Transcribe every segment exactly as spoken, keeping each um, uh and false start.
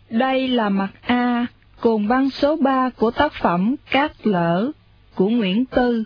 Đây là mặt A, cuồng băng số ba của tác phẩm Cát Lở của Nguyễn Tư.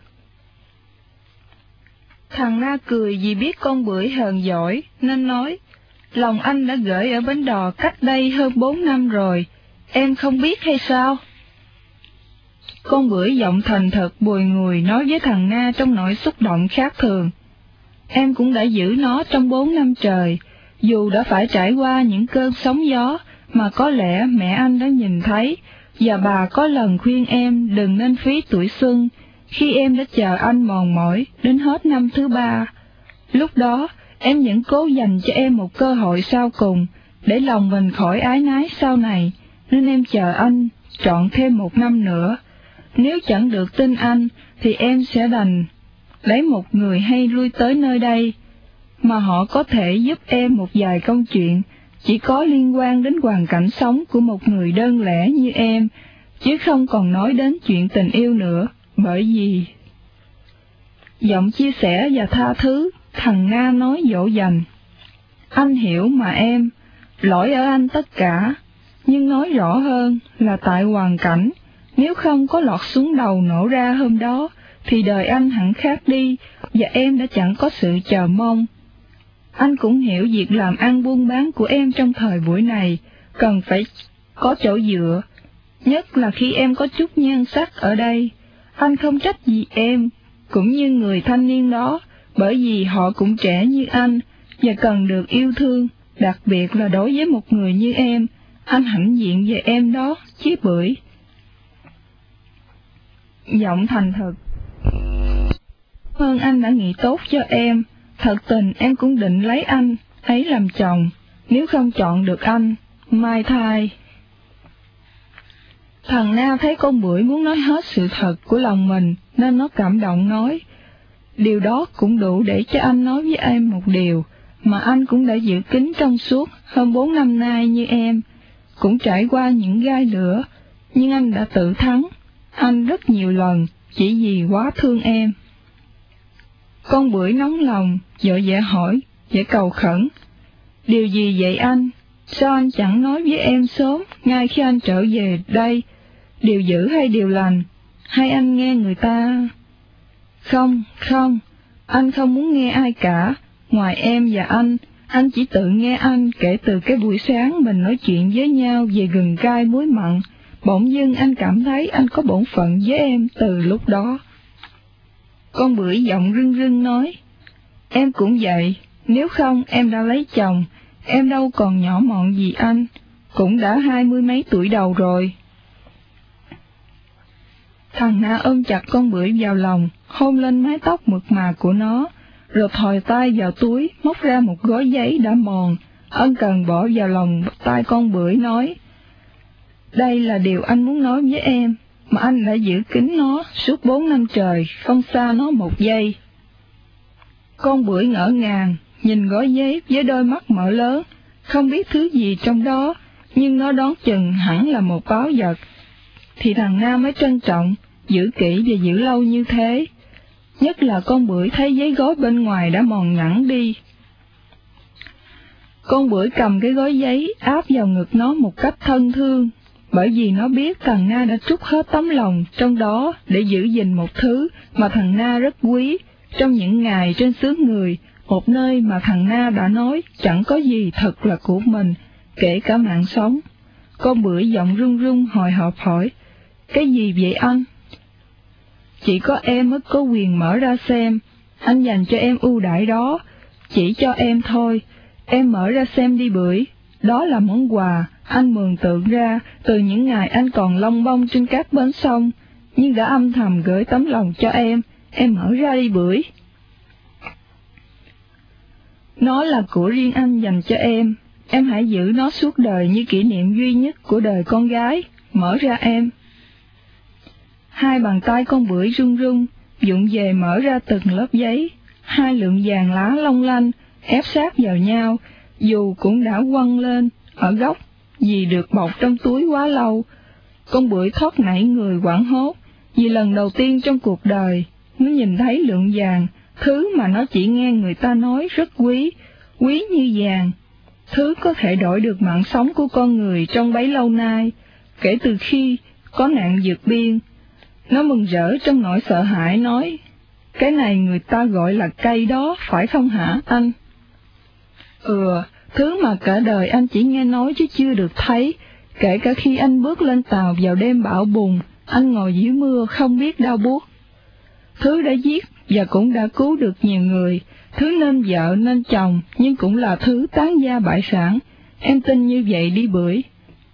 Thằng Na cười vì biết con bưởi hờn giỏi, nên nói, lòng anh đã gửi ở Bến Đò cách đây hơn bốn năm rồi, em không biết hay sao? Con bưởi giọng thành thật bùi ngùi nói với thằng Na trong nỗi xúc động khác thường. Em cũng đã giữ nó trong bốn năm trời, dù đã phải trải qua những cơn sóng gió mà có lẽ mẹ anh đã nhìn thấy, và bà có lần khuyên em đừng nên phí tuổi xuân, khi em đã chờ anh mòn mỏi đến hết năm thứ ba. Lúc đó, em vẫn cố dành cho em một cơ hội sau cùng, để lòng mình khỏi ái nái sau này, nên em chờ anh trọn thêm một năm nữa. Nếu chẳng được tin anh, thì em sẽ đành lấy một người hay lui tới nơi đây, mà họ có thể giúp em một vài công chuyện chỉ có liên quan đến hoàn cảnh sống của một người đơn lẻ như em, chứ không còn nói đến chuyện tình yêu nữa, bởi vì... Giọng chia sẻ và tha thứ, thằng Na nói dỗ dành. Anh hiểu mà em, lỗi ở anh tất cả, nhưng nói rõ hơn là tại hoàn cảnh, nếu không có lọt xuống đầu nổ ra hôm đó, thì đời anh hẳn khác đi, và em đã chẳng có sự chờ mong. Anh cũng hiểu việc làm ăn buôn bán của em trong thời buổi này, cần phải có chỗ dựa, nhất là khi em có chút nhan sắc ở đây. Anh không trách gì em, cũng như người thanh niên đó, bởi vì họ cũng trẻ như anh, và cần được yêu thương, đặc biệt là đối với một người như em. Anh hãnh diện về em đó, chứ bưởi. Giọng thành thật. Ơn anh đã nghĩ tốt cho em, thật tình em cũng định lấy anh ấy làm chồng, nếu không chọn được anh, mai thai. Thằng Na thấy con bưởi muốn nói hết sự thật của lòng mình, nên nó cảm động nói, điều đó cũng đủ để cho anh nói với em một điều, mà anh cũng đã giữ kín trong suốt hơn bốn năm nay như em, cũng trải qua những gai lửa, nhưng anh đã tự thắng, anh rất nhiều lần, chỉ vì quá thương em. Con bưởi nóng lòng, vội vã hỏi, vội cầu khẩn, điều gì vậy anh? Sao anh chẳng nói với em sớm, ngay khi anh trở về đây? Điều dữ hay điều lành? Hay anh nghe người ta? Không, không, anh không muốn nghe ai cả, ngoài em và anh, anh chỉ tự nghe anh kể từ cái buổi sáng mình nói chuyện với nhau về gừng cay muối mặn, bỗng dưng anh cảm thấy anh có bổn phận với em từ lúc đó. Con bưởi giọng rưng rưng nói, em cũng vậy, nếu không em đã lấy chồng, em đâu còn nhỏ mọn gì anh, cũng đã hai mươi mấy tuổi đầu rồi. Thằng Na ôm chặt con bưởi vào lòng, hôn lên mái tóc mượt mà của nó, rồi thò tay vào túi, móc ra một gói giấy đã mòn, ân cần bỏ vào lòng tay con bưởi nói, đây là điều anh muốn nói với em, mà anh đã giữ kín nó suốt bốn năm trời, không xa nó một giây. Con bưởi ngỡ ngàng, nhìn gói giấy với đôi mắt mở lớn, không biết thứ gì trong đó, nhưng nó đoán chừng hẳn là một báu vật, thì thằng Na mới trân trọng, giữ kỹ và giữ lâu như thế. Nhất là con bưởi thấy giấy gói bên ngoài đã mòn nhẵn đi. Con bưởi cầm cái gói giấy áp vào ngực nó một cách thân thương, bởi vì nó biết thằng Na đã trút hết tấm lòng trong đó để giữ gìn một thứ mà thằng Na rất quý, trong những ngày trên xứ người, một nơi mà thằng Na đã nói chẳng có gì thật là của mình, kể cả mạng sống. Con bưởi giọng run run hồi hộp hỏi, cái gì vậy anh? Chỉ có em mới có quyền mở ra xem, anh dành cho em ưu đãi đó, chỉ cho em thôi, em mở ra xem đi bưởi, đó là món quà anh mường tượng ra từ những ngày anh còn lông bông trên các bến sông, nhưng đã âm thầm gửi tấm lòng cho em, em mở ra đi bưởi. Nó là của riêng anh dành cho em, em hãy giữ nó suốt đời như kỷ niệm duy nhất của đời con gái, mở ra em. Hai bàn tay con bưởi run run, vụng về mở ra từng lớp giấy, hai lượng vàng lá long lanh, ép sát vào nhau, dù cũng đã quăng lên, ở góc, vì được bọc trong túi quá lâu. Con bưởi thoát nảy người hoảng hốt, vì lần đầu tiên trong cuộc đời, nó nhìn thấy lượng vàng, thứ mà nó chỉ nghe người ta nói rất quý, quý như vàng. thứ có thể đổi được mạng sống của con người trong bấy lâu nay, kể từ khi có nạn vượt biên. Nó mừng rỡ trong nỗi sợ hãi nói, cái này người ta gọi là cây đó, phải không hả anh? Ừ, thứ mà cả đời anh chỉ nghe nói chứ chưa được thấy, kể cả khi anh bước lên tàu vào đêm bão bùng, anh ngồi dưới mưa không biết đau buốt. Thứ đã giết và cũng đã cứu được nhiều người, thứ nên vợ nên chồng, nhưng cũng là thứ tán gia bại sản. Em tin như vậy đi Bưởi.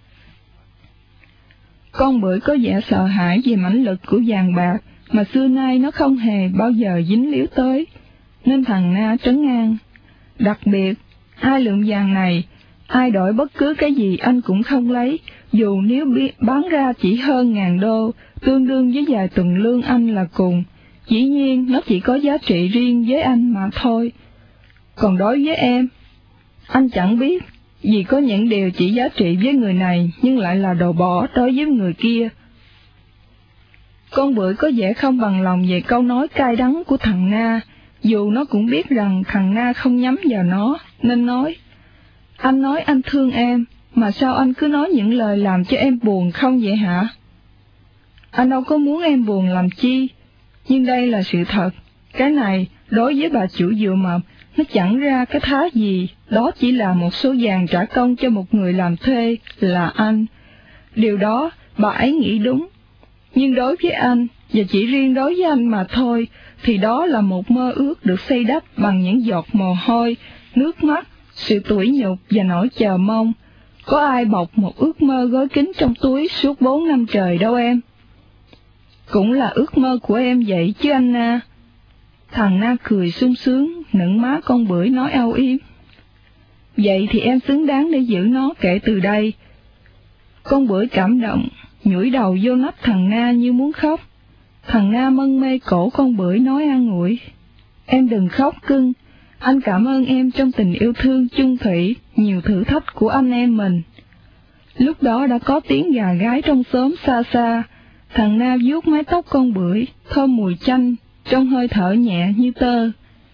Con Bưởi có vẻ sợ hãi về mãnh lực của vàng bạc, mà xưa nay nó không hề bao giờ dính líu tới, nên thằng Na trấn an. Đặc biệt, ai lượng vàng này, ai đổi bất cứ cái gì anh cũng không lấy, dù nếu bán ra chỉ hơn ngàn đô, tương đương với vài tuần lương anh là cùng. Dĩ nhiên, nó chỉ có giá trị riêng với anh mà thôi. Còn đối với em, anh chẳng biết, vì có những điều chỉ giá trị với người này, nhưng lại là đồ bỏ đối với người kia. Con Bưởi có vẻ không bằng lòng về câu nói cay đắng của thằng Na, dù nó cũng biết rằng thằng Na không nhắm vào nó, nên nói, anh nói anh thương em, mà sao anh cứ nói những lời làm cho em buồn không vậy hả? Anh đâu có muốn em buồn làm chi, nhưng đây là sự thật. Cái này, đối với bà chủ dựa mập, nó chẳng ra cái thá gì, đó chỉ là một số vàng trả công cho một người làm thuê, là anh. Điều đó, bà ấy nghĩ đúng. Nhưng đối với anh, và chỉ riêng đối với anh mà thôi, thì đó là một mơ ước được xây đắp bằng những giọt mồ hôi, nước mắt, sự tủi nhục và nỗi chờ mong. Có ai bọc một ước mơ gói kín trong túi suốt bốn năm trời đâu em. Cũng là ước mơ của em vậy chứ anh Na. Thằng Na cười sung sướng, nựng má con Bưởi nói âu yếm. Vậy thì em xứng đáng để giữ nó kể từ đây. Con Bưởi cảm động, nhủi đầu vô nách thằng Na như muốn khóc. Thằng Na mân mê cổ con Bưởi nói an ủi. Em đừng khóc cưng, anh cảm ơn em trong tình yêu thương chung thủy, nhiều thử thách của anh em mình. Lúc đó đã có tiếng gà gái trong xóm xa xa. Thằng Na vuốt mái tóc con Bưởi, thơm mùi chanh, trong hơi thở nhẹ như tơ.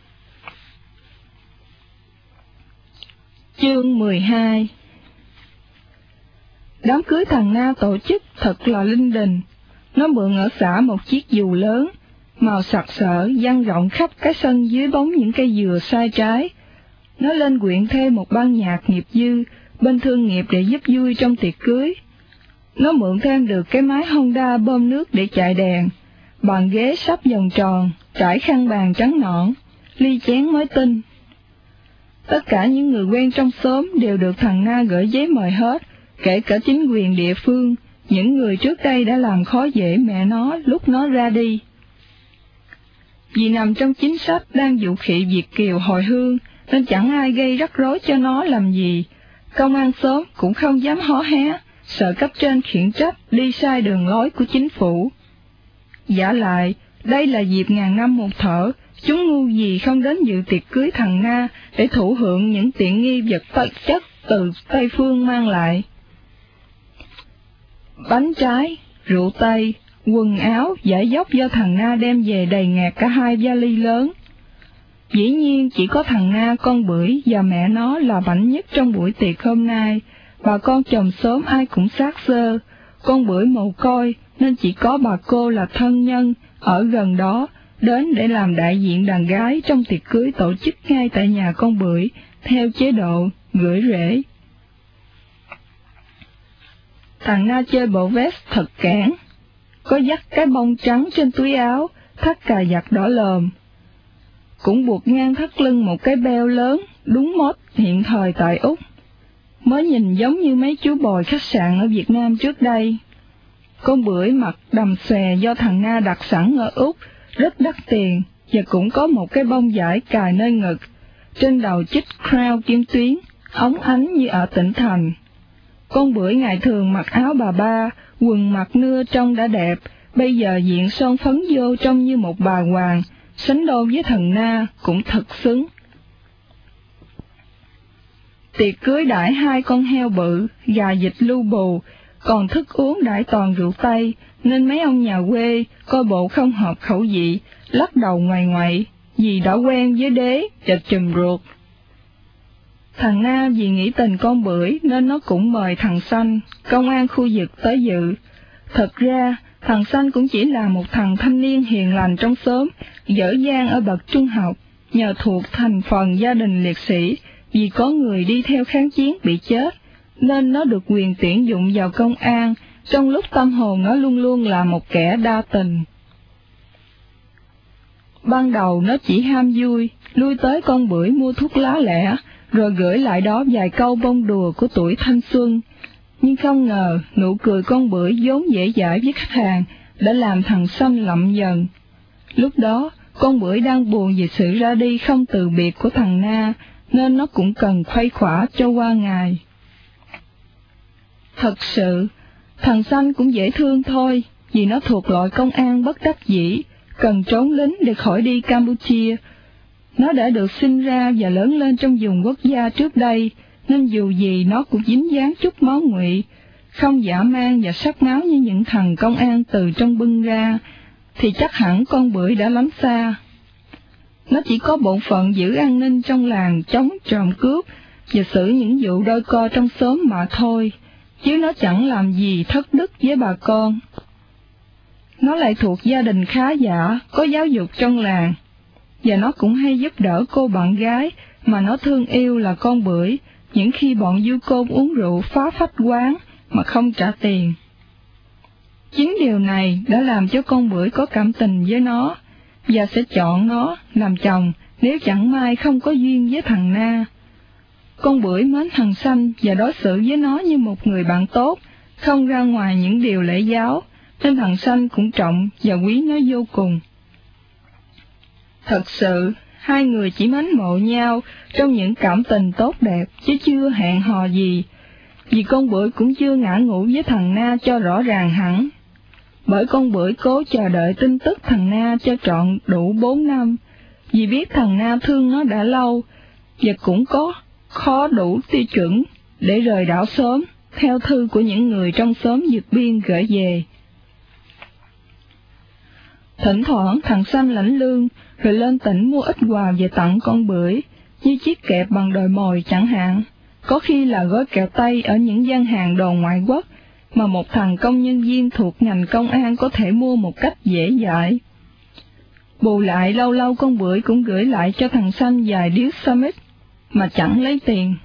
Chương mười hai. Đám cưới thằng Na tổ chức thật là linh đình. Nó mượn ở xã một chiếc dù lớn, màu sặc sỡ, dang rộng khắp cái sân dưới bóng những cây dừa sai trái. Nó lên quyện thêm một ban nhạc nghiệp dư, bên thương nghiệp để giúp vui trong tiệc cưới. Nó mượn thêm được cái máy Honda bơm nước để chạy đèn, bàn ghế sắp vòng tròn, trải khăn bàn trắng nõn, ly chén mới tinh. Tất cả những người quen trong xóm đều được thằng Na gửi giấy mời hết, kể cả chính quyền địa phương, những người trước đây đã làm khó dễ mẹ nó lúc nó ra đi. Vì nằm trong chính sách đang dụ khị Việt kiều hồi hương, nên chẳng ai gây rắc rối cho nó làm gì. Công an xóm cũng không dám hó hé, sợ cấp trên khiển trách đi sai đường lối của chính phủ. Giả lại, đây là dịp ngàn năm một thở, chúng ngu gì không đến dự tiệc cưới thằng Na để thụ hưởng những tiện nghi vật chất từ Tây Phương mang lại. Bánh trái, rượu Tây, quần áo, giải dốc do thằng Na đem về đầy ngạt cả hai vali lớn. Dĩ nhiên chỉ có thằng Na con Bưởi và mẹ nó là bảnh nhất trong buổi tiệc hôm nay. Bà con chòm xóm ai cũng xác xơ, con Bưởi mồ côi nên chỉ có bà cô là thân nhân ở gần đó đến để làm đại diện đàn gái trong tiệc cưới tổ chức ngay tại nhà con Bưởi theo chế độ gửi rễ. Thằng Na chơi bộ vest thật kẽn, có dắt cái bông trắng trên túi áo, thắt cà vạt đỏ lòm. Cũng buộc ngang thắt lưng một cái beo lớn, đúng mốt hiện thời tại Úc. Mới nhìn giống như mấy chú bồi khách sạn ở Việt Nam trước đây. Con Bưởi mặc đầm xòe do thằng Na đặt sẵn ở Úc, rất đắt tiền, và cũng có một cái bông vải cài nơi ngực, trên đầu chích crown kim tuyến, óng ánh như ở tỉnh thành. Con Bưởi ngày thường mặc áo bà ba, quần mặc nưa trông đã đẹp, bây giờ diện son phấn vô trông như một bà hoàng, sánh đôi với thằng Na cũng thật xứng. Tiệc cưới đãi hai con heo bự, gà vịt lưu bù, còn thức uống đãi toàn rượu Tây, nên mấy ông nhà quê coi bộ không hợp khẩu vị, lắc đầu ngoài ngoại, vì đã quen với đế và chùm ruột. Thằng Na vì nghĩ tình con Bưởi nên nó cũng mời thằng Xanh, công an khu vực tới dự. Thật ra, thằng Xanh cũng chỉ là một thằng thanh niên hiền lành trong xóm, dở dang ở bậc trung học, nhờ thuộc thành phần gia đình liệt sĩ, vì có người đi theo kháng chiến bị chết, nên nó được quyền tuyển dụng vào công an, trong lúc tâm hồn nó luôn luôn là một kẻ đa tình. Ban đầu nó chỉ ham vui, lui tới con Bưởi mua thuốc lá lẻ, rồi gửi lại đó vài câu bông đùa của tuổi thanh xuân. Nhưng không ngờ, nụ cười con Bưởi vốn dễ dãi với khách hàng, đã làm thằng Xanh lậm dần. Lúc đó, con Bưởi đang buồn về sự ra đi không từ biệt của thằng Na, nên nó cũng cần khuây khỏa cho qua ngày. Thật sự, thằng Xanh cũng dễ thương thôi, vì nó thuộc loại công an bất đắc dĩ, cần trốn lính để khỏi đi Campuchia. Nó đã được sinh ra và lớn lên trong vùng quốc gia trước đây, nên dù gì nó cũng dính dáng chút máu Ngụy, không dã man và sắc máu như những thằng công an từ trong bưng ra, thì chắc hẳn con Bưởi đã lánh xa. Nó chỉ có bổn phận giữ an ninh trong làng, chống trộm cướp và xử những vụ đôi co trong xóm mà thôi, chứ nó chẳng làm gì thất đức với bà con. Nó lại thuộc gia đình khá giả, có giáo dục trong làng, và nó cũng hay giúp đỡ cô bạn gái mà nó thương yêu là con Bưởi, những khi bọn du côn uống rượu phá phách quán mà không trả tiền. Chính điều này đã làm cho con Bưởi có cảm tình với nó, và sẽ chọn nó làm chồng nếu chẳng may không có duyên với thằng Na. Con Bưởi mến thằng Xanh và đối xử với nó như một người bạn tốt, không ra ngoài những điều lễ giáo, nên thằng Xanh cũng trọng và quý nó vô cùng. Thật sự, hai người chỉ mến mộ nhau trong những cảm tình tốt đẹp, chứ chưa hẹn hò gì, vì con Bưởi cũng chưa ngã ngủ với thằng Na cho rõ ràng hẳn. Bởi con Bưởi cố chờ đợi tin tức thằng Na cho trọn đủ bốn năm, vì biết thằng Na thương nó đã lâu, và cũng có khó đủ tiêu chuẩn để rời đảo sớm, theo thư của những người trong xóm vượt biên gửi về. Thỉnh thoảng thằng Xanh lãnh lương, rồi lên tỉnh mua ít quà về tặng con Bưởi, như chiếc kẹp bằng đồi mồi chẳng hạn, có khi là gói kẹo tây ở những gian hàng đồ ngoại quốc, mà một thằng công nhân viên thuộc ngành công an có thể mua một cách dễ dãi. Bù lại lâu lâu con Bưởi cũng gửi lại cho thằng Xanh vài điếu Summit, mà chẳng lấy tiền.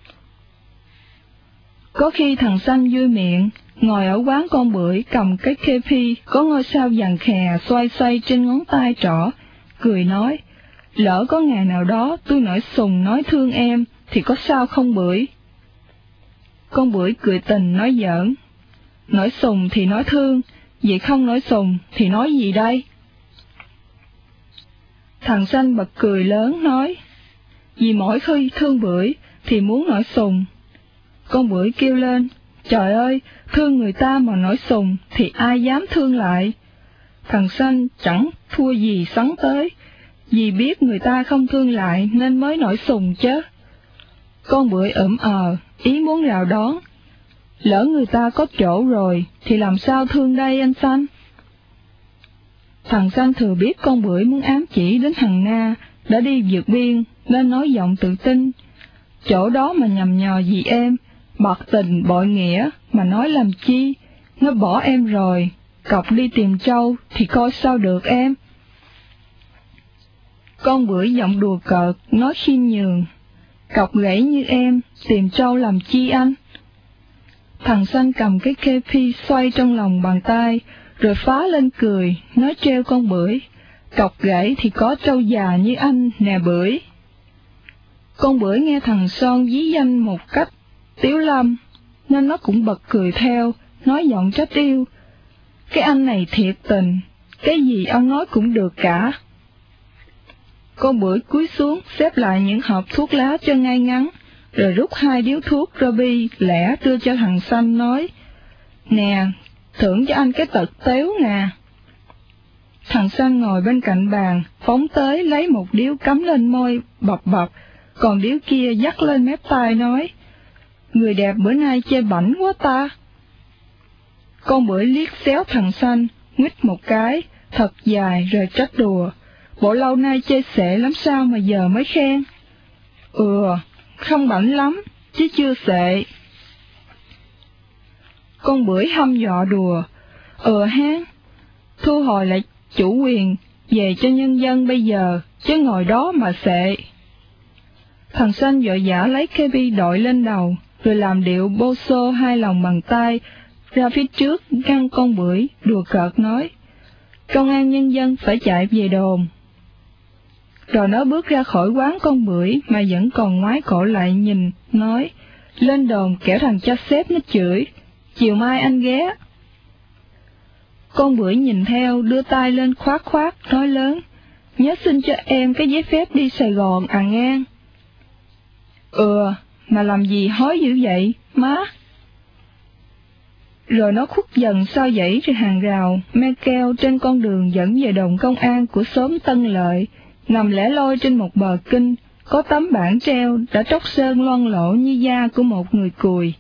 Có khi thằng Xanh vui miệng, ngồi ở quán con Bưởi cầm cái kê phi có ngôi sao vàng khè xoay xoay trên ngón tay trỏ, cười nói, lỡ có ngày nào đó tôi nổi sùng nói thương em, thì có sao không Bưởi? Con Bưởi cười tình nói giỡn, nổi sùng thì nói thương, vậy không nổi sùng thì nói gì đây? Thằng Xanh bật cười lớn nói, vì mỗi khi thương Bưởi thì muốn nổi sùng. Con Bưởi kêu lên, trời ơi, thương người ta mà nổi sùng thì ai dám thương lại. Thằng Xanh chẳng thua gì sắn tới, vì biết người ta không thương lại nên mới nổi sùng chứ. Con Bưởi ửm ờ, ý muốn rào đón, lỡ người ta có chỗ rồi thì làm sao thương đây anh Xanh? Thằng Xanh thừa biết con Bưởi muốn ám chỉ đến thằng Na đã đi vượt biên, nên nói giọng tự tin, chỗ đó mà nhầm nhò gì em, bạc tình bội nghĩa mà nói làm chi, nó bỏ em rồi, cọc đi tìm trâu thì coi sao được em. Con Bưởi giọng đùa cợt, nói khiêm nhường, cọc gãy như em, tìm trâu làm chi anh? Thằng Xanh cầm cái kê phi xoay trong lòng bàn tay, rồi phá lên cười, nói trêu con Bưởi, cọc gãy thì có trâu già như anh nè Bưởi. Con Bưởi nghe thằng Son ví danh một cách tiếu lâm, nên nó cũng bật cười theo, nói giọng trách yêu, cái anh này thiệt tình, cái gì ông nói cũng được cả. Con Bưởi cúi xuống xếp lại những hộp thuốc lá cho ngay ngắn, rồi rút hai điếu thuốc Ruby lẻ đưa cho thằng Xanh nói, nè, thưởng cho anh cái tật téo nè. Thằng Xanh ngồi bên cạnh bàn, phóng tới lấy một điếu cắm lên môi bập bập, còn điếu kia dắt lên mép tai nói, người đẹp bữa nay chê bảnh quá ta. Con Bưởi liếc xéo thằng Xanh, nguýt một cái, thật dài rồi trách đùa, bộ lâu nay chê xệ lắm sao mà giờ mới khen. Ừ, không bảnh lắm, chứ chưa xệ. Con bưởi hăm dọa đùa, ờ hán, thu hồi lại chủ quyền, về cho nhân dân bây giờ, chứ ngồi đó mà xệ. Thằng xanh vội vã lấy cái bi đội lên đầu, rồi làm điệu bô xô hai lòng bằng tay, ra phía trước ngăn con bưởi, đùa cợt nói, công an nhân dân phải chạy về đồn. Rồi nó bước ra khỏi quán con bưởi mà vẫn còn ngoái cổ lại nhìn, nói, lên đồn kẻo thằng cha xếp nó chửi, chiều mai anh ghé. Con bưởi nhìn theo, đưa tay lên khoát khoát, nói lớn, nhớ xin cho em cái giấy phép đi Sài Gòn à ngang. Ừ, mà làm gì hói dữ vậy, má? Rồi nó khuất dần sau dãy trên hàng rào, me keo trên con đường dẫn về đồn công an của xóm Tân Lợi, nằm lẻ loi trên một bờ kinh, có tấm bảng treo đã tróc sơn loang lổ như da của một người cùi.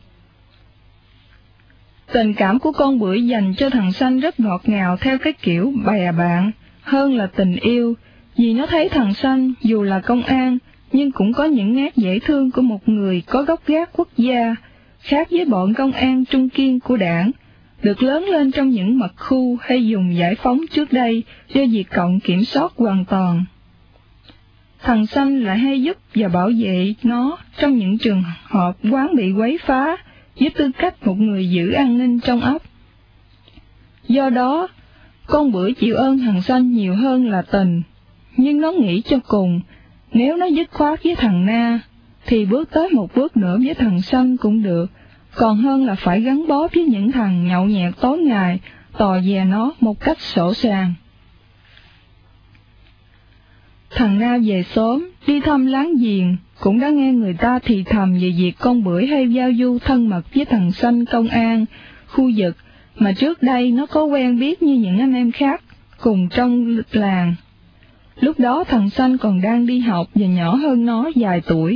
Tình cảm của con bưởi dành cho thằng xanh rất ngọt ngào theo cái kiểu bè bạn, hơn là tình yêu, vì nó thấy thằng xanh dù là công an, nhưng cũng có những nét dễ thương của một người có gốc gác quốc gia, khác với bọn công an trung kiên của đảng, được lớn lên trong những mật khu hay vùng giải phóng trước đây do Việt Cộng kiểm soát hoàn toàn. Thằng xanh lại hay giúp và bảo vệ nó trong những trường hợp quán bị quấy phá, với tư cách một người giữ an ninh trong ấp. Do đó, con bưởi chịu ơn thằng xanh nhiều hơn là tình, nhưng nó nghĩ cho cùng, nếu nó dứt khoát với thằng Na, thì bước tới một bước nữa với thằng xanh cũng được, còn hơn là phải gắn bó với những thằng nhậu nhẹt tối ngày, tò dè nó một cách sổ sàng. Thằng Na về xóm, đi thăm láng giềng, cũng đã nghe người ta thì thầm về việc con bưởi hay giao du thân mật với thằng xanh công an, khu vực, mà trước đây nó có quen biết như những anh em khác, cùng trong làng. Lúc đó thằng xanh còn đang đi học và nhỏ hơn nó vài tuổi.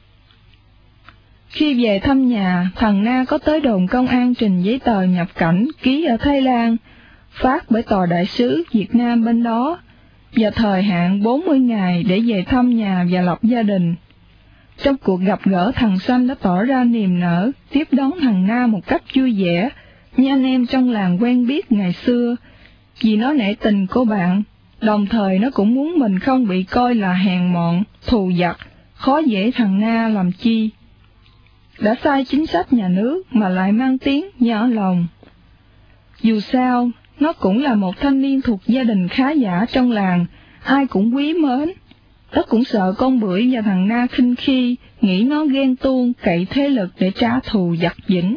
Khi về thăm nhà, thằng Na có tới đồn công an trình giấy tờ nhập cảnh ký ở Thái Lan, phát bởi tòa đại sứ Việt Nam bên đó, và thời hạn bốn mươi ngày để về thăm nhà và lập gia đình. Trong cuộc gặp gỡ, thằng xanh đã tỏ ra niềm nở, tiếp đón thằng Na một cách vui vẻ, như anh em trong làng quen biết ngày xưa, vì nó nể tình của bạn, đồng thời nó cũng muốn mình không bị coi là hèn mọn, thù vặt, khó dễ thằng Na làm chi. Đã sai chính sách nhà nước mà lại mang tiếng nhỏ lòng. Dù sao, nó cũng là một thanh niên thuộc gia đình khá giả trong làng, ai cũng quý mến. Nó cũng sợ con bưởi và thằng Na khinh khi, nghĩ nó ghen tuông cậy thế lực để trả thù giặc giĩnh.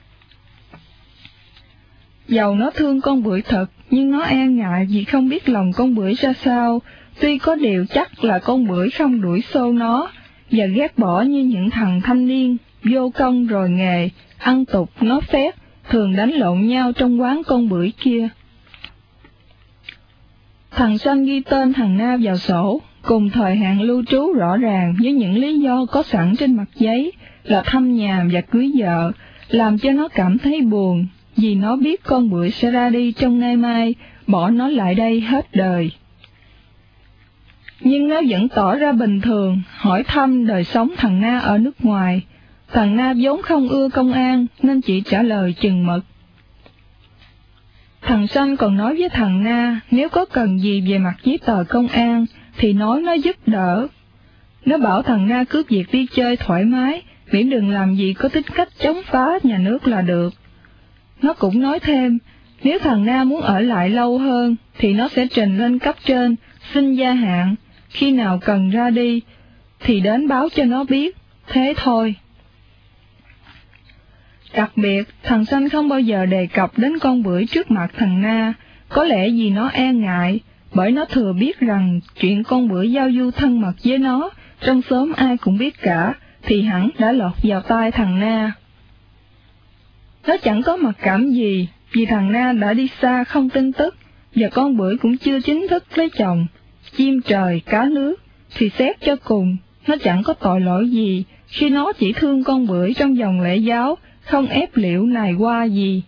Dầu nó thương con bưởi thật, nhưng nó e ngại vì không biết lòng con bưởi ra sao, tuy có điều chắc là con bưởi không đuổi xô nó, và ghét bỏ như những thằng thanh niên, vô công rồi nghề, ăn tục nó phét, thường đánh lộn nhau trong quán con bưởi kia. Thằng xanh ghi tên thằng Na vào sổ, cùng thời hạn lưu trú rõ ràng với những lý do có sẵn trên mặt giấy là thăm nhà và cưới vợ, làm cho nó cảm thấy buồn, vì nó biết con bưởi sẽ ra đi trong nay mai, bỏ nó lại đây hết đời. Nhưng nó vẫn tỏ ra bình thường, hỏi thăm đời sống thằng Na ở nước ngoài. Thằng Na vốn không ưa công an, nên chỉ trả lời chừng mực. Thằng xanh còn nói với thằng Na, nếu có cần gì về mặt giấy tờ công an, thì nói nó giúp đỡ. Nó bảo thằng Na cứ việc đi chơi thoải mái, miễn đừng làm gì có tính cách chống phá nhà nước là được. Nó cũng nói thêm, nếu thằng Na muốn ở lại lâu hơn, thì nó sẽ trình lên cấp trên, xin gia hạn, khi nào cần ra đi, thì đến báo cho nó biết, thế thôi. Đặc biệt, thằng xanh không bao giờ đề cập đến con bưởi trước mặt thằng Na, có lẽ vì nó e ngại, bởi nó thừa biết rằng chuyện con bưởi giao du thân mật với nó, trong xóm ai cũng biết cả, thì hẳn đã lọt vào tai thằng Na. Nó chẳng có mặc cảm gì, vì thằng Na đã đi xa không tin tức, và con bưởi cũng chưa chính thức lấy chồng. Chim trời cá nước, thì xét cho cùng, nó chẳng có tội lỗi gì, khi nó chỉ thương con bưởi trong dòng lễ giáo, không ép liễu nài qua gì.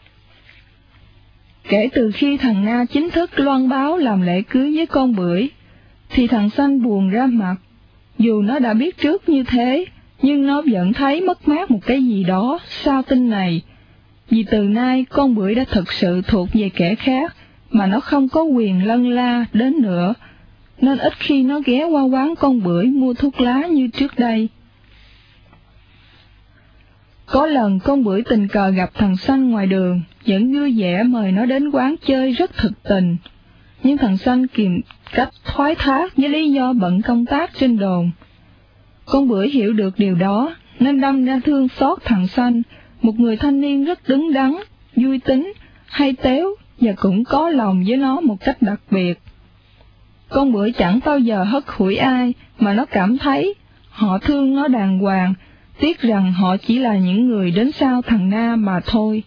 Kể từ khi thằng Na chính thức loan báo làm lễ cưới với con bưởi, thì thằng xanh buồn ra mặt, Dù nó đã biết trước như thế, nhưng nó vẫn thấy mất mát một cái gì đó sau tin này. Vì từ nay con bưởi đã thực sự thuộc về kẻ khác, mà nó không có quyền lân la đến nữa, nên ít khi nó ghé qua quán con bưởi mua thuốc lá như trước đây. Có lần con bưởi tình cờ gặp thằng Xanh ngoài đường, vẫn vui vẻ mời nó đến quán chơi rất thực tình. Nhưng thằng Xanh kiềm cách thoái thác với lý do bận công tác trên đồn. Con bưởi hiểu được điều đó, nên đâm ra thương xót thằng Xanh, một người thanh niên rất đứng đắn, vui tính, hay tếu và cũng có lòng với nó một cách đặc biệt. Con bưởi chẳng bao giờ hất hủi ai, mà nó cảm thấy họ thương nó đàng hoàng, tiếc rằng họ chỉ là những người đến sau thằng Na mà thôi.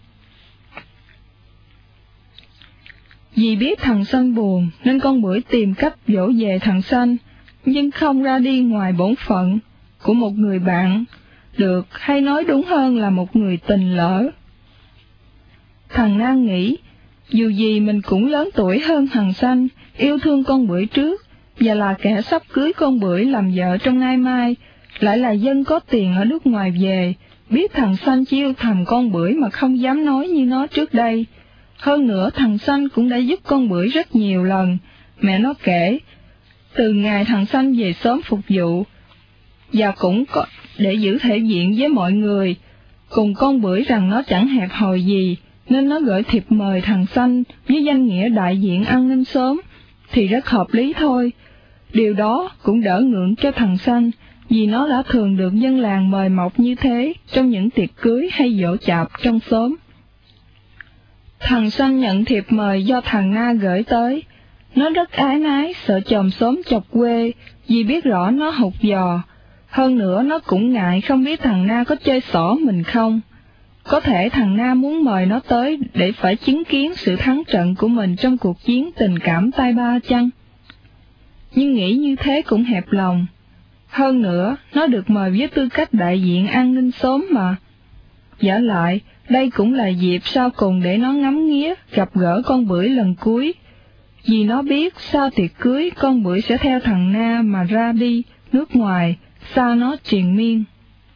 Vì biết thằng Xanh buồn, nên con bưởi tìm cách dỗ về thằng Xanh, nhưng không ra đi ngoài bổn phận của một người bạn, được hay nói đúng hơn là một người tình lỡ. Thằng Na nghĩ, dù gì mình cũng lớn tuổi hơn thằng Xanh, yêu thương con bưởi trước, và là kẻ sắp cưới con bưởi làm vợ trong nay mai, lại là dân có tiền ở nước ngoài về, biết thằng Xanh chỉ yêu thầm con bưởi mà không dám nói như nó trước đây. Hơn nữa thằng Xanh cũng đã giúp con bưởi rất nhiều lần, mẹ nó kể, từ ngày thằng Xanh về sớm phục vụ, và cũng có để giữ thể diện với mọi người, cùng con bưởi rằng nó chẳng hẹp hòi gì, nên nó gửi thiệp mời thằng Xanh với danh nghĩa đại diện an ninh xóm, thì rất hợp lý thôi. Điều đó cũng đỡ ngượng cho thằng Xanh, vì nó đã thường được dân làng mời mọc như thế trong những tiệc cưới hay giỗ chạp trong xóm. Thằng Xanh nhận thiệp mời do thằng Na gửi tới. Nó rất ái nái, sợ chòm xóm chọc quê, vì biết rõ nó hụt giò. Hơn nữa nó cũng ngại không biết thằng Na có chơi xỏ mình không. Có thể thằng Na muốn mời nó tới để phải chứng kiến sự thắng trận của mình trong cuộc chiến tình cảm tai ba chăng? Nhưng nghĩ như thế cũng hẹp lòng. Hơn nữa, nó được mời với tư cách đại diện an ninh xóm mà. Vả lại, đây cũng là dịp sau cùng để nó ngắm nghía, gặp gỡ con bưởi lần cuối. Vì nó biết sau tiệc cưới con bưởi sẽ theo thằng Na mà ra đi nước ngoài, xa nó triền miên.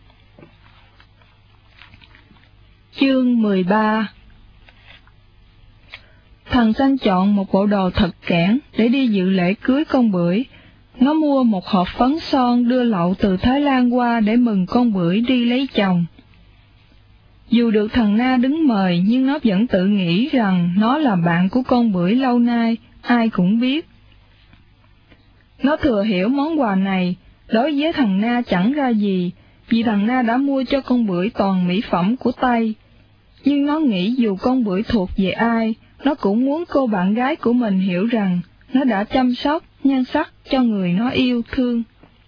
Chương mười ba. Thằng Xanh chọn một bộ đồ thật kẽn để đi dự lễ cưới con bưởi. Nó mua một hộp phấn son đưa lậu từ Thái Lan qua để mừng con bưởi đi lấy chồng. Dù được thằng Na đứng mời, nhưng nó vẫn tự nghĩ rằng nó là bạn của con bưởi lâu nay, ai cũng biết. Nó thừa hiểu món quà này, đối với thằng Na chẳng ra gì, vì thằng Na đã mua cho con bưởi toàn mỹ phẩm của Tây. Nhưng nó nghĩ dù con bưởi thuộc về ai, nó cũng muốn cô bạn gái của mình hiểu rằng nó đã chăm sóc, nhan sắc cho người nó yêu thương.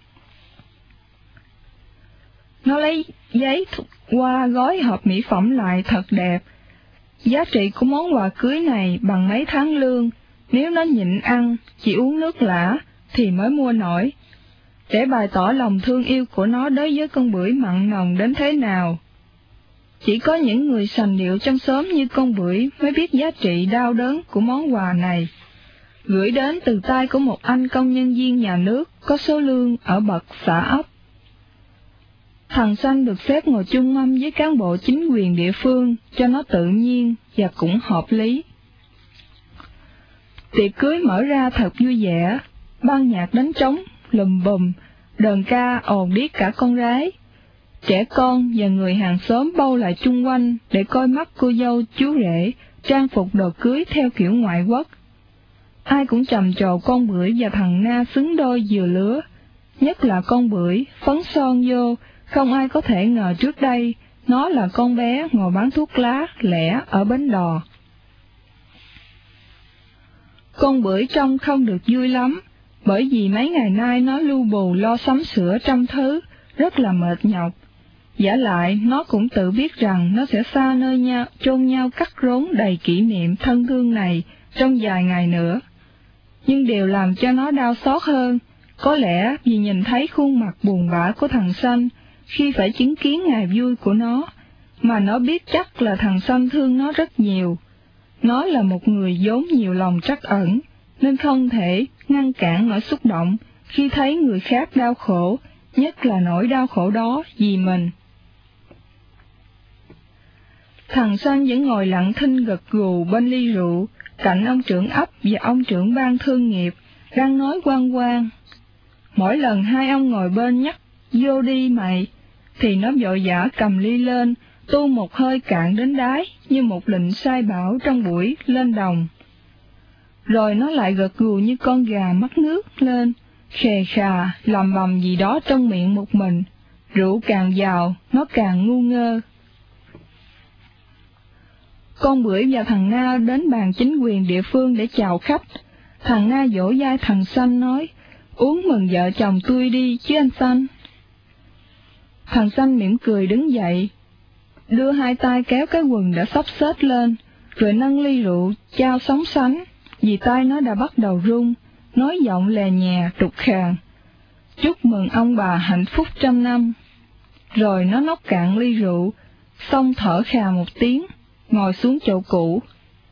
Nó lấy giấy qua gói hộp mỹ phẩm lại thật đẹp. Giá trị của món quà cưới này bằng mấy tháng lương, nếu nó nhịn ăn, chỉ uống nước lã, thì mới mua nổi. Để bày tỏ lòng thương yêu của nó đối với con bưởi mặn nồng đến thế nào. Chỉ có những người sành điệu trong xóm như con bưởi mới biết giá trị đau đớn của món quà này, gửi đến từ tay của một anh công nhân viên nhà nước có số lương ở bậc xã ấp. Thằng Xanh được xếp ngồi chung mâm với cán bộ chính quyền địa phương cho nó tự nhiên và cũng hợp lý. Tiệc cưới mở ra thật vui vẻ, ban nhạc đánh trống, lùm bùm, đờn ca ồn điếc cả con rái. Trẻ con và người hàng xóm bao lại chung quanh để coi mắt cô dâu chú rể trang phục đồ cưới theo kiểu ngoại quốc. Ai cũng trầm trồ con bưởi và thằng Na xứng đôi vừa lứa, nhất là con bưởi phấn son vô, không ai có thể ngờ trước đây nó là con bé ngồi bán thuốc lá lẻ ở bến đò. Con bưởi trông không được vui lắm, bởi vì mấy ngày nay nó lu bù lo sắm sửa trăm thứ, rất là mệt nhọc. Vả lại, nó cũng tự biết rằng nó sẽ xa nơi nhau, chôn nhau cắt rốn đầy kỷ niệm thân thương này trong vài ngày nữa. Nhưng điều làm cho nó đau xót hơn, có lẽ vì nhìn thấy khuôn mặt buồn bã của thằng Xanh khi phải chứng kiến ngày vui của nó, mà nó biết chắc là thằng Xanh thương nó rất nhiều. Nó là một người vốn nhiều lòng trắc ẩn, nên không thể ngăn cản nỗi xúc động khi thấy người khác đau khổ, nhất là nỗi đau khổ đó vì mình. Thằng Xanh vẫn ngồi lặng thinh gật gù bên ly rượu, cạnh ông trưởng ấp và ông trưởng ban thương nghiệp, đang nói oan oan. Mỗi lần hai ông ngồi bên nhắc vô đi mày, thì nó vội vã cầm ly lên, tu một hơi cạn đến đáy như một lệnh sai bảo trong buổi lên đồng. Rồi nó lại gật gù như con gà mắc nước lên, khè khà, lầm bầm gì đó trong miệng một mình. Rượu càng vào, nó càng ngu ngơ. Con Bưởi và thằng Na đến bàn chính quyền địa phương để chào khách. Thằng Na vỗ vai thằng Xanh nói, uống mừng vợ chồng tôi đi chứ anh Xanh. Thằng Xanh mỉm cười đứng dậy, đưa hai tay kéo cái quần đã xốc xếch lên, rồi nâng ly rượu trao sóng sánh, vì tay nó đã bắt đầu run, nói giọng lè nhè trục khàn. Chúc mừng ông bà hạnh phúc trăm năm. Rồi nó nốc cạn ly rượu, xong thở khà một tiếng, ngồi xuống chỗ cũ.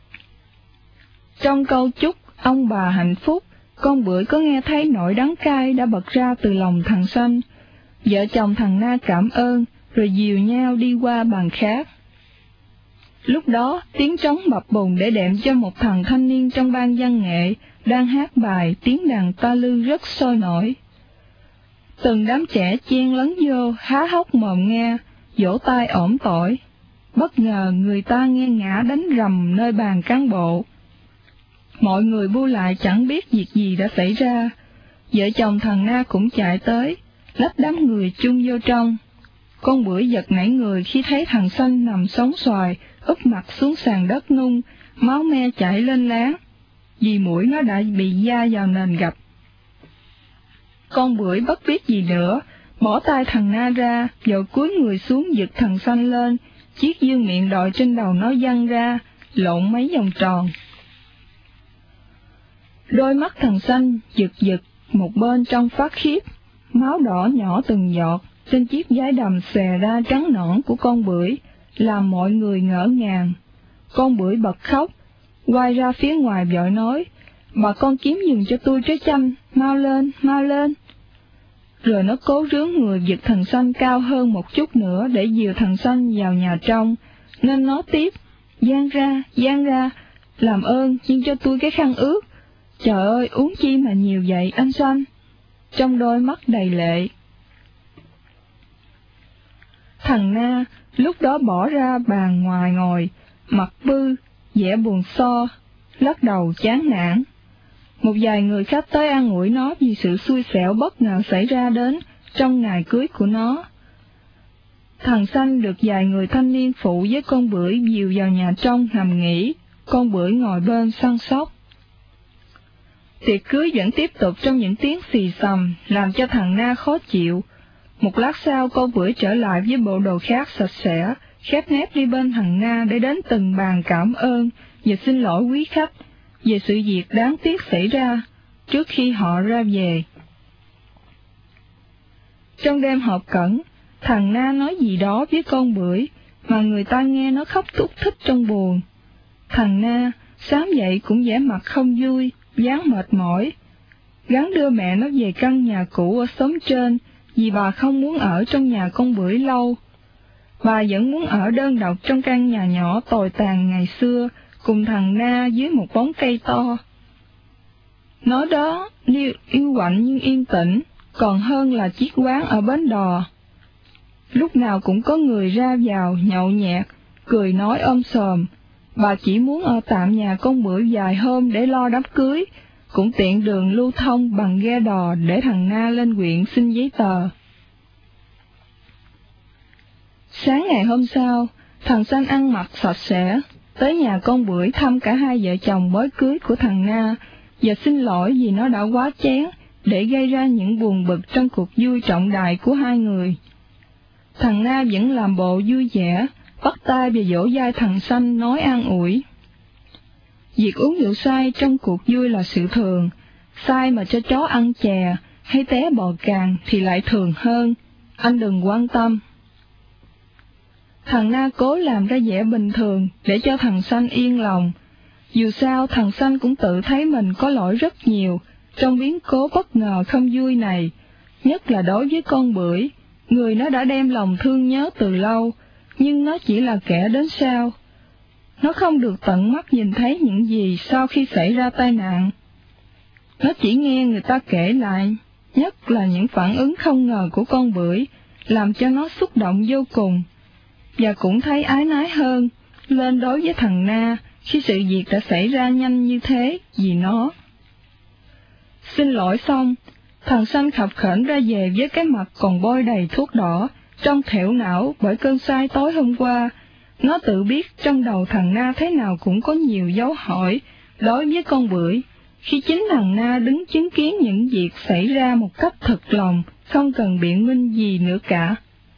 Trong câu chúc ông bà hạnh phúc, con Bưởi có nghe thấy nỗi đắng cay đã bật ra từ lòng thằng Xanh. Vợ chồng thằng Na cảm ơn, rồi dìu nhau đi qua bàn khác. Lúc đó, tiếng trống bập bùng để đệm cho một thằng thanh niên trong ban văn nghệ đang hát bài tiếng đàn ta lư rất sôi nổi. Từng đám trẻ chen lấn vô, há hốc mồm nghe, vỗ tay ỏm tỏi. Bất ngờ người ta nghe ngã đánh rầm nơi bàn cán bộ. Mọi người bu lại chẳng biết việc gì đã xảy ra. Vợ chồng thằng Na cũng chạy tới, lách đám người chung vô trong. Con Bưởi giật nảy người khi thấy thằng Xanh nằm sóng xoài, úp mặt xuống sàn đất nung, máu me chảy lên láng, vì mũi nó đã bị da vào nền gạch. Con Bưởi bất biết gì nữa, bỏ tay thằng Na ra, vội cúi người xuống giật thằng Xanh lên, chiếc dương miệng đội trên đầu nó văng ra, lộn mấy vòng tròn. Đôi mắt thằng Xanh giật giật, một bên trong phát khiếp, máu đỏ nhỏ từng giọt trên chiếc váy đầm xè ra trắng nõn của con Bưởi, làm mọi người ngỡ ngàng. Con Bưởi bật khóc, quay ra phía ngoài vội nói, bà con kiếm giùm cho tôi trái chanh, mau lên, mau lên. Rồi nó cố rướn người giật thằng Xanh cao hơn một chút nữa để dìu thằng Xanh vào nhà trong, nên nó tiếp, giang ra, giang ra, làm ơn xin cho tôi cái khăn ướt. Trời ơi, uống chi mà nhiều vậy anh Xanh. Trong đôi mắt đầy lệ. Thằng Na lúc đó bỏ ra bàn ngoài ngồi, mặt bư, vẻ buồn so, lắc đầu chán nản. Một vài người khách tới an ủi nó vì sự xui xẻo bất ngờ xảy ra đến trong ngày cưới của nó. Thằng Xanh được vài người thanh niên phụ với con Bưởi dìu vào nhà trong nằm nghỉ, con Bưởi ngồi bên săn sóc. Tiệc cưới vẫn tiếp tục trong những tiếng xì xầm, làm cho thằng Na khó chịu. Một lát sau con Bưởi trở lại với bộ đồ khác sạch sẽ, khép nép đi bên thằng Na để đến từng bàn cảm ơn và xin lỗi quý khách về sự việc đáng tiếc xảy ra trước khi họ ra về. Trong đêm họp cẩn, thằng Na nói gì đó với con Bưởi, mà người ta nghe nó khóc thút thít trong buồn. Thằng Na sáng dậy cũng vẻ mặt không vui, dáng mệt mỏi, gắng đưa mẹ nó về căn nhà cũ ở xóm trên, vì bà không muốn ở trong nhà con Bưởi lâu. Bà vẫn muốn ở đơn độc trong căn nhà nhỏ tồi tàn ngày xưa, cùng thằng Na dưới một bóng cây to. Nó đó yêu, yêu quạnh nhưng yên tĩnh, còn hơn là chiếc quán ở bến đò. Lúc nào cũng có người ra vào nhậu nhẹt, cười nói ôm sòm. Bà chỉ muốn ở tạm nhà con Bưởi vài hôm để lo đám cưới, cũng tiện đường lưu thông bằng ghe đò để thằng Na lên huyện xin giấy tờ. Sáng ngày hôm sau, thằng Xanh ăn mặc sạch sẽ, tới nhà con Bưởi thăm cả hai vợ chồng mới cưới của thằng Na, và xin lỗi vì nó đã quá chén để gây ra những buồn bực trong cuộc vui trọng đại của hai người. Thằng Na vẫn làm bộ vui vẻ, bắt tay và vỗ vai thằng Xanh nói an ủi. Việc uống rượu say trong cuộc vui là sự thường, say mà cho chó ăn chè hay té bò càng thì lại thường hơn, anh đừng quan tâm. Thằng Na cố làm ra vẻ bình thường để cho thằng Xanh yên lòng. Dù sao thằng Xanh cũng tự thấy mình có lỗi rất nhiều, Trong biến cố bất ngờ không vui này, nhất là đối với con bưởi, người nó đã đem lòng thương nhớ từ lâu, nhưng nó chỉ là kẻ đến sau. Nó không được tận mắt nhìn thấy những gì sau khi xảy ra tai nạn. Nó chỉ nghe người ta kể lại, nhất là những phản ứng không ngờ của con bưởi, làm cho nó xúc động vô cùng, và cũng thấy ái nái hơn lên đối với thằng Na khi sự việc đã xảy ra nhanh như thế vì nó. Xin lỗi xong, thằng Xanh khập khểnh ra về với cái mặt còn bôi đầy thuốc đỏ, trong thẻo não bởi cơn say tối hôm qua. Nó tự biết trong đầu thằng Na thế nào cũng có nhiều dấu hỏi đối với con bưởi, khi chính thằng Na đứng chứng kiến những việc xảy ra một cách thật lòng, không cần biện minh gì nữa cả.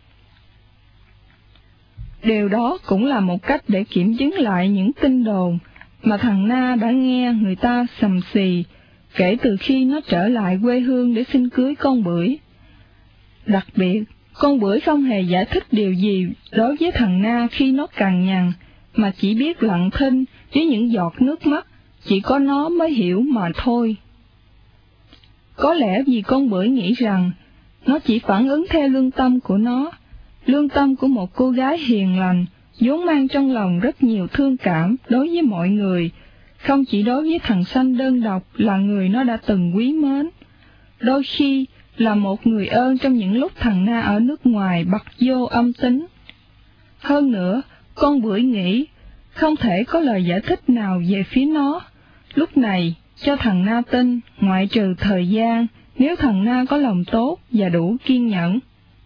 Điều đó cũng là một cách để kiểm chứng lại những tin đồn mà thằng Na đã nghe người ta sầm xì kể từ khi nó trở lại quê hương để xin cưới con bưởi. Đặc biệt, con bưởi không hề giải thích điều gì đối với thằng Na khi nó cằn nhằn, mà chỉ biết lặng thinh với những giọt nước mắt, chỉ có nó mới hiểu mà thôi. Có lẽ vì con bưởi nghĩ rằng nó chỉ phản ứng theo lương tâm của nó, lương tâm của một cô gái hiền lành, vốn mang trong lòng rất nhiều thương cảm đối với mọi người, không chỉ đối với thằng Xanh đơn độc là người nó đã từng quý mến, đôi khi là một người ơn trong những lúc thằng Na ở nước ngoài bặt vô âm tính. Hơn nữa, con bưởi nghĩ không thể có lời giải thích nào về phía nó lúc này cho thằng Na tin, ngoại trừ thời gian, nếu thằng Na có lòng tốt và đủ kiên nhẫn.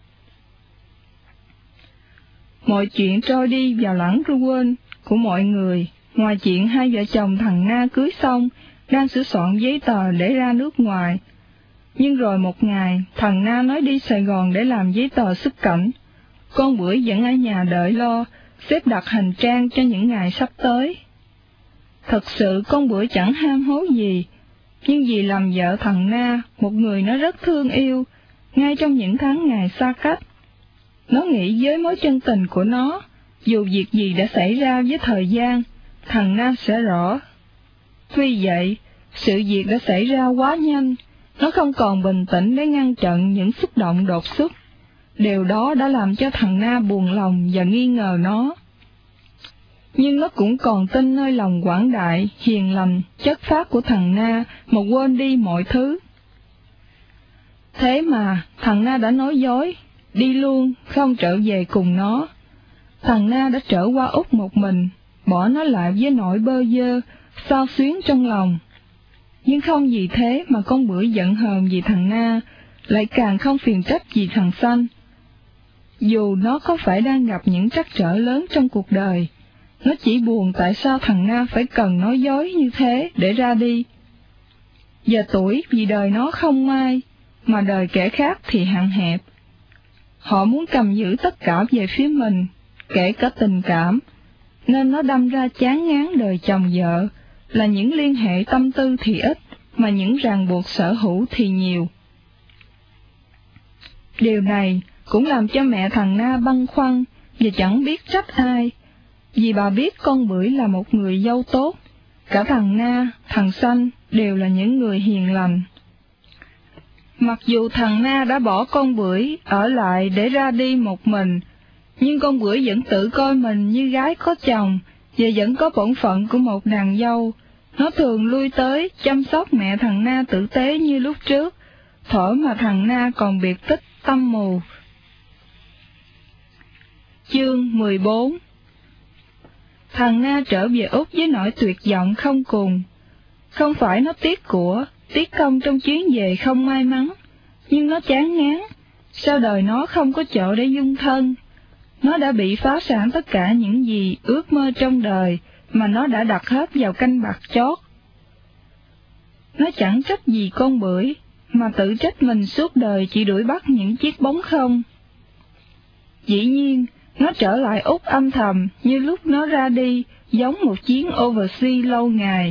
Mọi chuyện trôi đi vào lãng quên của mọi người, ngoài chuyện hai vợ chồng thằng Na cưới xong, đang sửa soạn giấy tờ để ra nước ngoài. Nhưng rồi một ngày, thằng Na nói đi Sài Gòn để làm giấy tờ xuất cảnh. Con bưởi vẫn ở nhà đợi lo, xếp đặt hành trang cho những ngày sắp tới. Thật sự con bưởi chẳng ham hố gì, nhưng vì làm vợ thằng Na, một người nó rất thương yêu, ngay trong những tháng ngày xa cách, nó nghĩ với mối chân tình của nó, dù việc gì đã xảy ra với thời gian, thằng Na sẽ rõ. Tuy vậy, sự việc đã xảy ra quá nhanh, nó không còn bình tĩnh để ngăn chặn những xúc động đột xuất. Điều đó đã làm cho thằng Na buồn lòng và nghi ngờ nó. Nhưng nó cũng còn tin nơi lòng quảng đại, hiền lành, chất phác của thằng Na mà quên đi mọi thứ. Thế mà, thằng Na đã nói dối, đi luôn, không trở về cùng nó. Thằng Na đã trở qua Úc một mình, bỏ nó lại với nỗi bơ vơ, xao xuyến trong lòng. Nhưng không vì thế mà con bưởi giận hờn vì thằng Na, lại càng không phiền trách vì thằng Xanh. Dù nó có phải đang gặp những trắc trở lớn trong cuộc đời, nó chỉ buồn tại sao thằng Na phải cần nói dối như thế để ra đi. Giờ tuổi vì đời nó không may, mà đời kẻ khác thì hạn hẹp. Họ muốn cầm giữ tất cả về phía mình, kể cả tình cảm, nên nó đâm ra chán ngán đời chồng vợ, là những liên hệ tâm tư thì ít, mà những ràng buộc sở hữu thì nhiều. Điều này cũng làm cho mẹ thằng Na băn khoăn và chẳng biết trách ai, vì bà biết con bưởi là một người dâu tốt, cả thằng Na, thằng Xanh đều là những người hiền lành. Mặc dù thằng Na đã bỏ con bưởi ở lại để ra đi một mình, nhưng con bưởi vẫn tự coi mình như gái có chồng và vẫn có bổn phận của một nàng dâu. Nó thường lui tới chăm sóc mẹ thằng Na tử tế như lúc trước, thuở mà thằng Na còn biệt tích tâm mù. Chương mười bốn. Thằng Na trở về Úc với nỗi tuyệt vọng không cùng. Không phải nó tiếc của, tiếc công trong chuyến về không may mắn, nhưng nó chán ngán, sao đời nó không có chỗ để dung thân. Nó đã bị phá sản tất cả những gì ước mơ trong đời mà nó đã đặt hết vào canh bạc chót. Nó chẳng trách gì con bưởi, mà tự trách mình suốt đời chỉ đuổi bắt những chiếc bóng không. Dĩ nhiên, nó trở lại Úc âm thầm như lúc nó ra đi, giống một chuyến overseas lâu ngày.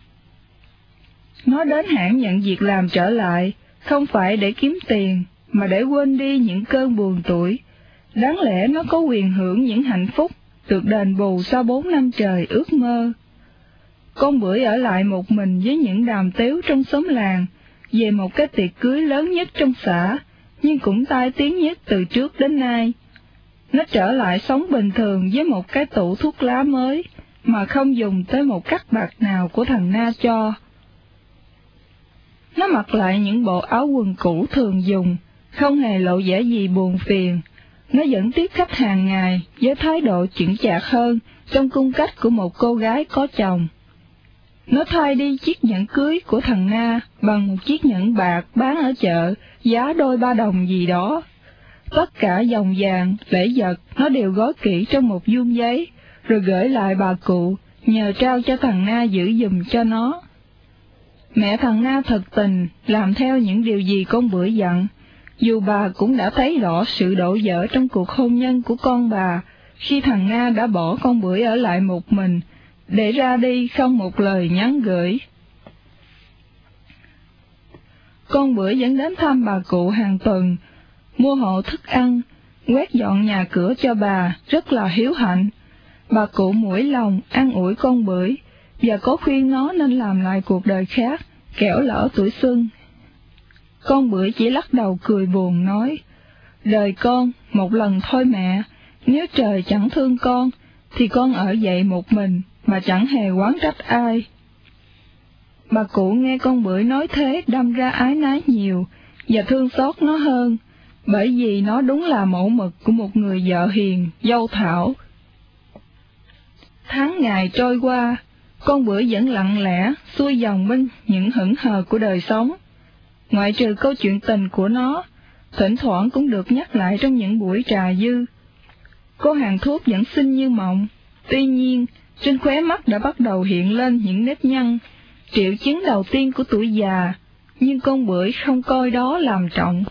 Nó đến hãng nhận việc làm trở lại, không phải để kiếm tiền, mà để quên đi những cơn buồn tuổi. Đáng lẽ nó có quyền hưởng những hạnh phúc, được đền bù sau bốn năm trời ước mơ. Con bưởi ở lại một mình với những đàm tiếu trong xóm làng, về một cái tiệc cưới lớn nhất trong xã, nhưng cũng tai tiếng nhất từ trước đến nay. Nó trở lại sống bình thường với một cái tủ thuốc lá mới, mà không dùng tới một cắt bạc nào của thằng Na cho. Nó mặc lại những bộ áo quần cũ thường dùng, không hề lộ vẻ gì buồn phiền. Nó vẫn tiếp khách hàng ngày với thái độ chững chạc hơn trong cung cách của một cô gái có chồng. Nó thay đi chiếc nhẫn cưới của thằng Na bằng một chiếc nhẫn bạc bán ở chợ, giá đôi ba đồng gì đó. Tất cả vòng vàng, lễ vật nó đều gói kỹ trong một vuông giấy, rồi gửi lại bà cụ, nhờ trao cho thằng Na giữ giùm cho nó. Mẹ thằng Na thật tình, làm theo những điều gì con Bưởi dặn, dù bà cũng đã thấy rõ sự đổ vỡ trong cuộc hôn nhân của con bà, khi thằng Na đã bỏ con Bưởi ở lại một mình, để ra đi không một lời nhắn gửi. Con Bưởi vẫn đến thăm bà cụ hàng tuần, mua hộ thức ăn, quét dọn nhà cửa cho bà, rất là hiếu hạnh. Bà cụ mũi lòng an ủi con Bưởi, và có khuyên nó nên làm lại cuộc đời khác, kẻo lỡ tuổi xuân. Con Bưởi chỉ lắc đầu cười buồn nói, đời con, một lần thôi mẹ, nếu trời chẳng thương con, thì con ở vậy một mình, mà chẳng hề oán trách ai. Bà cụ nghe con Bưởi nói thế đâm ra ái nái nhiều, và thương xót nó hơn, bởi vì nó đúng là mẫu mực của một người vợ hiền, dâu thảo. Tháng ngày trôi qua, con Bưởi vẫn lặng lẽ, xuôi dòng bên những hững hờ của đời sống. Ngoại trừ câu chuyện tình của nó, thỉnh thoảng cũng được nhắc lại trong những buổi trà dư. Cô hàng thuốc vẫn xinh như mộng, tuy nhiên, trên khóe mắt đã bắt đầu hiện lên những nếp nhăn, triệu chứng đầu tiên của tuổi già, nhưng con Bưởi không coi đó làm trọng.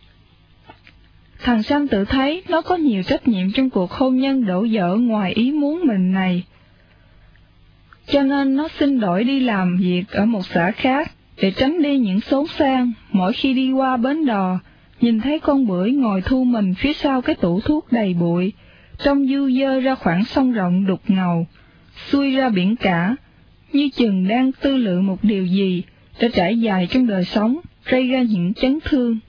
Thằng Sam tự thấy nó có nhiều trách nhiệm trong cuộc hôn nhân đổ vỡ ngoài ý muốn mình này, cho nên nó xin đổi đi làm việc ở một xã khác, để tránh đi những xốn xang. Mỗi khi đi qua bến đò, nhìn thấy con Bưởi ngồi thu mình phía sau cái tủ thuốc đầy bụi, trông du dơ ra khoảng sông rộng đục ngầu, xuôi ra biển cả, như chừng đang tư lự một điều gì đã trải dài trong đời sống, gây ra những chấn thương.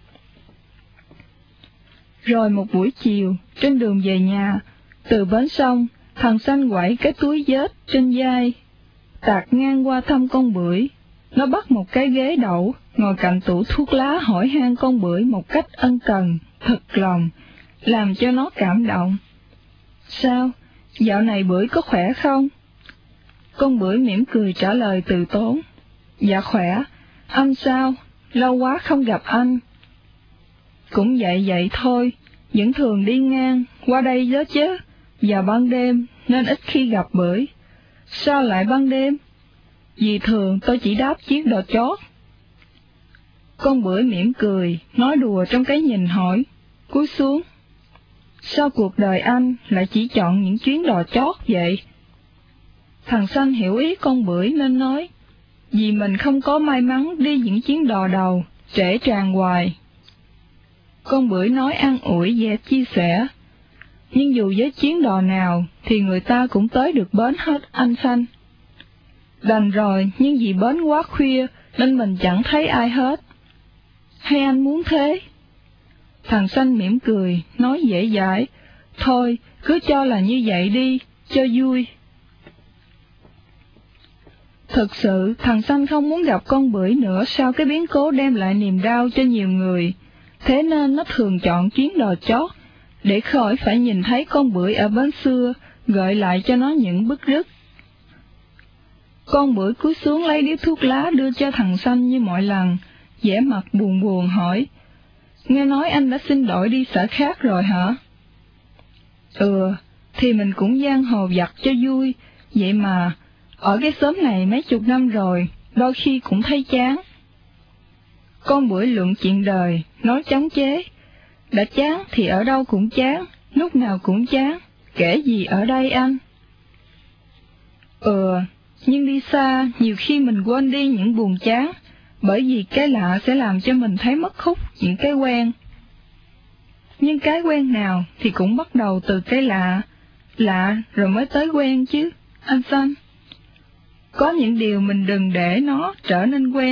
Rồi một buổi chiều, trên đường về nhà, từ bến sông, thằng Xanh quẩy cái túi vết trên vai, tạt ngang qua thăm con Bưởi. Nó bắt một cái ghế đậu, ngồi cạnh tủ thuốc lá hỏi han con Bưởi một cách ân cần, thật lòng, làm cho nó cảm động. Sao, dạo này Bưởi có khỏe không? Con Bưởi mỉm cười trả lời từ tốn. Dạ khỏe, anh sao, lâu quá không gặp anh. Cũng vậy vậy thôi, vẫn thường đi ngang, qua đây đó chứ, vào ban đêm nên ít khi gặp Bưởi. Sao lại ban đêm? Vì thường tôi chỉ đáp chiếc đò chót. Con Bưởi mỉm cười, nói đùa trong cái nhìn hỏi, cúi xuống. Sao cuộc đời anh lại chỉ chọn những chuyến đò chót vậy? Thằng Xanh hiểu ý con Bưởi nên nói, vì mình không có may mắn đi những chuyến đò đầu, trễ tràn hoài. Con Bưởi nói an ủi và chia sẻ, nhưng dù với chuyến đò nào thì người ta cũng tới được bến hết anh Xanh. Đành rồi, nhưng vì bến quá khuya nên mình chẳng thấy ai hết. Hay anh muốn thế? Thằng Xanh mỉm cười, nói dễ dãi, thôi cứ cho là như vậy đi, cho vui. Thực sự, thằng Xanh không muốn gặp con Bưởi nữa sau cái biến cố đem lại niềm đau cho nhiều người, thế nên nó thường chọn chuyến đò chót, để khỏi phải nhìn thấy con Bưởi ở bến xưa, gợi lại cho nó những bức rứt. Con Bưởi cúi xuống lấy điếu thuốc lá đưa cho thằng Xanh như mọi lần, vẻ mặt buồn buồn hỏi, nghe nói anh đã xin đổi đi xã khác rồi hả? Ừ, thì mình cũng giang hồ vặt cho vui, vậy mà, ở cái xóm này mấy chục năm rồi, đôi khi cũng thấy chán. Con Bưởi luận chuyện đời, nói chống chế, đã chán thì ở đâu cũng chán, lúc nào cũng chán, kể gì ở đây anh? Ừ, nhưng đi xa, nhiều khi mình quên đi những buồn chán, bởi vì cái lạ sẽ làm cho mình thấy mất hút những cái quen. Nhưng cái quen nào thì cũng bắt đầu từ cái lạ, lạ rồi mới tới quen chứ, anh Xanh. Có những điều mình đừng để nó trở nên quen,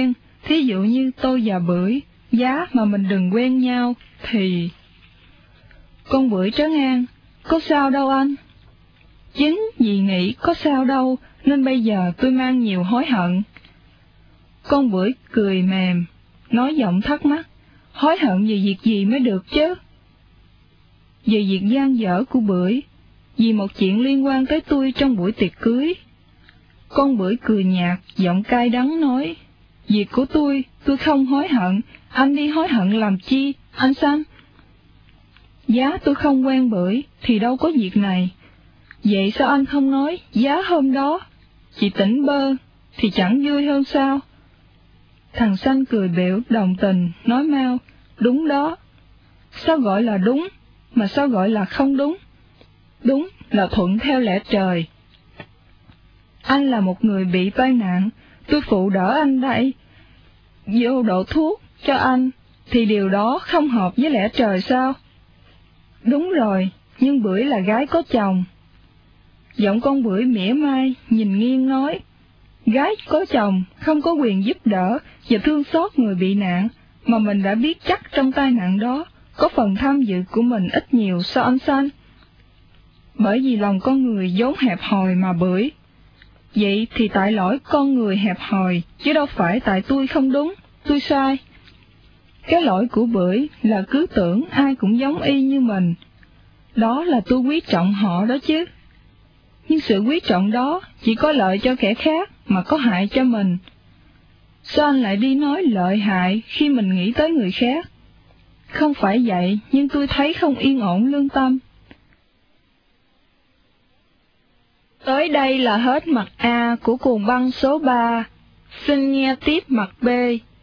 Thí dụ như tôi và Bưởi, giá mà mình đừng quen nhau, thì... Con Bưởi trấn an, có sao đâu anh. Chính vì nghĩ có sao đâu, nên bây giờ tôi mang nhiều hối hận. Con Bưởi cười mềm, nói giọng thắc mắc, hối hận về việc gì mới được chứ? Về việc gian dở của Bưởi, vì một chuyện liên quan tới tôi trong buổi tiệc cưới. Con Bưởi cười nhạt, giọng cay đắng nói, việc của tôi, tôi không hối hận, anh đi hối hận làm chi, anh Sam? Giá tôi không quen Bưởi, thì đâu có việc này. Vậy sao anh không nói, giá hôm đó, chị tỉnh bơ, thì chẳng vui hơn sao? Thằng Xanh cười bẽo đồng tình, nói mau, đúng đó. Sao gọi là đúng, mà sao gọi là không đúng? Đúng là thuận theo lẽ trời. Anh là một người bị tai nạn, tôi phụ đỡ anh đây. Vô đổ thuốc cho anh, thì điều đó không hợp với lẽ trời sao? Đúng rồi, nhưng Bưởi là gái có chồng. Giọng con Bưởi mỉa mai, nhìn nghiêng nói, gái có chồng không có quyền giúp đỡ và thương xót người bị nạn, mà mình đã biết chắc trong tai nạn đó có phần tham dự của mình ít nhiều sao anh Xanh? Bởi vì lòng con người vốn hẹp hòi mà Bưởi. Vậy thì tại lỗi con người hẹp hòi, chứ đâu phải tại tôi không đúng, tôi sai. Cái lỗi của Bưởi là cứ tưởng ai cũng giống y như mình. Đó là tôi quý trọng họ đó chứ. Nhưng sự quý trọng đó chỉ có lợi cho kẻ khác mà có hại cho mình. Sao anh lại đi nói lợi hại khi mình nghĩ tới người khác? Không phải vậy, nhưng tôi thấy không yên ổn lương tâm. Tới đây là hết mặt A của cuồng băng số ba. Xin nghe tiếp mặt B.